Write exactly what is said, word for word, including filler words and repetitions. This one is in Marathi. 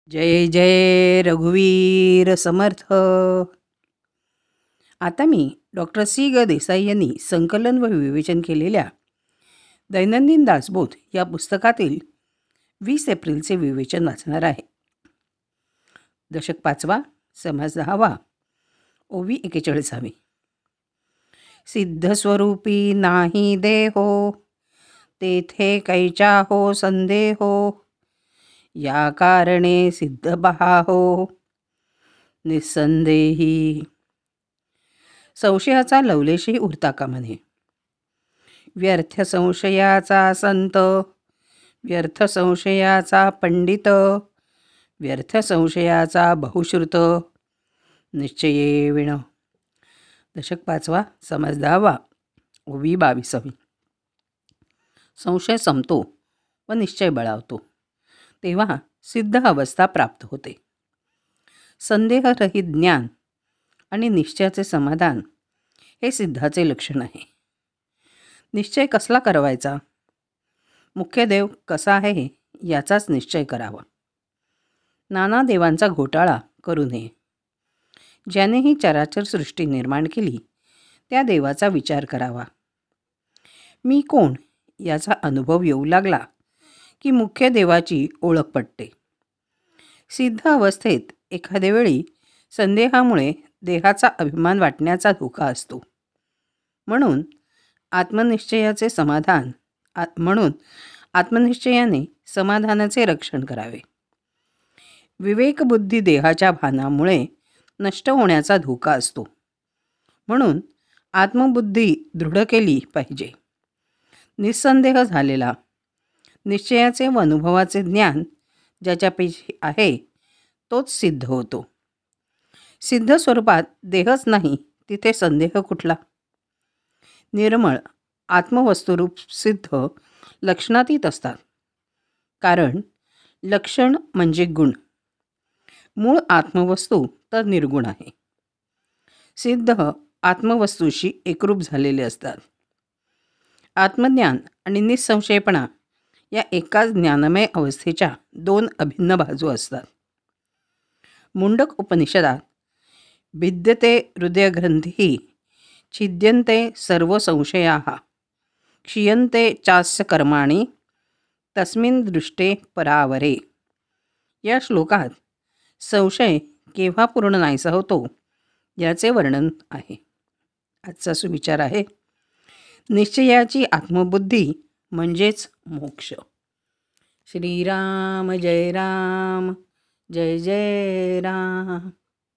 जय जय रघुवीर समर्थ. आता मी डॉक्टर सी ग देसाई यांनी संकलन व विवेचन केलेल्या दैनंदिन दासबोध या पुस्तकातील वीस एप्रिलचे विवेचन वाचणार आहे. दशक पाचवा, समास दहावा, ओवी एकेचाळीसावी. सिद्धस्वरूपी नाही देहो, तेथे कैचा हो संदेहो. या कारणे सिद्ध बहाहो, निस्संदेही. संशयाचा लवलेशही उरता कामा नये. व्यर्थ संशयाचा संत, व्यर्थ संशयाचा पंडित, व्यर्थ संशयाचा बहुश्रुत, निश्चये विण. दशक पाचवा, समास दहावा, ओवी बावीसावी. संशय संपतो व निश्चय बळावतो, तेव्हा सिद्ध अवस्था प्राप्त होते. संदेहरहित ज्ञान आणि निश्चयाचे समाधान हे सिद्धाचे लक्षण आहे. निश्चय कसला करावायचा? मुख्य देव कसा आहे याचाच निश्चय करावा. नाना देवांचा घोटाळा करू नये. ज्याने ही चराचर सृष्टी निर्माण केली त्या देवाचा विचार करावा. मी कोण याचा अनुभव येऊ लागला की मुख्य देवाची ओळख पटते. सिद्ध अवस्थेत एखाद्या वेळी संदेहामुळे देहाचा अभिमान वाटण्याचा धोका असतो. म्हणून आत्मनिश्चयाचे समाधान आ म्हणून आत्मनिश्चयाने समाधानाचे रक्षण करावे. विवेकबुद्धी देहाच्या भानामुळे नष्ट होण्याचा धोका असतो. म्हणून आत्मबुद्धी दृढ केली पाहिजे. निस्संदेह झालेला निश्चयाचे व अनुभवाचे ज्ञान ज्याच्यापैकी आहे तोच सिद्ध होतो. सिद्ध स्वरूपात देहच नाही तिथे संदेह कुठला? निर्मळ आत्मवस्तुरूप सिद्ध लक्षणातीत असतात. कारण लक्षण म्हणजे गुण. मूळ आत्मवस्तू तर निर्गुण आहे. सिद्ध आत्मवस्तूशी एकरूप झालेले असतात. आत्मज्ञान आणि निसंशयपणा या एकाच ज्ञानमय अवस्थेच्या दोन अभिन्न बाजू असतात. मुंडक उपनिषदात भिद्यते हृदयग्रंथी, छिद्यन्ते सर्व संशयाः, क्षीयन्ते चास्य कर्माणि, तस्मिन् दृष्टे परावरे या श्लोकात संशय केव्हा पूर्ण नाहीसा होतो याचे वर्णन आहे. आजचा सुविचार आहे, निश्चयाची आत्मबुद्धी म्हणजेच मोक्ष. श्रीराम जय राम, जय जय राम.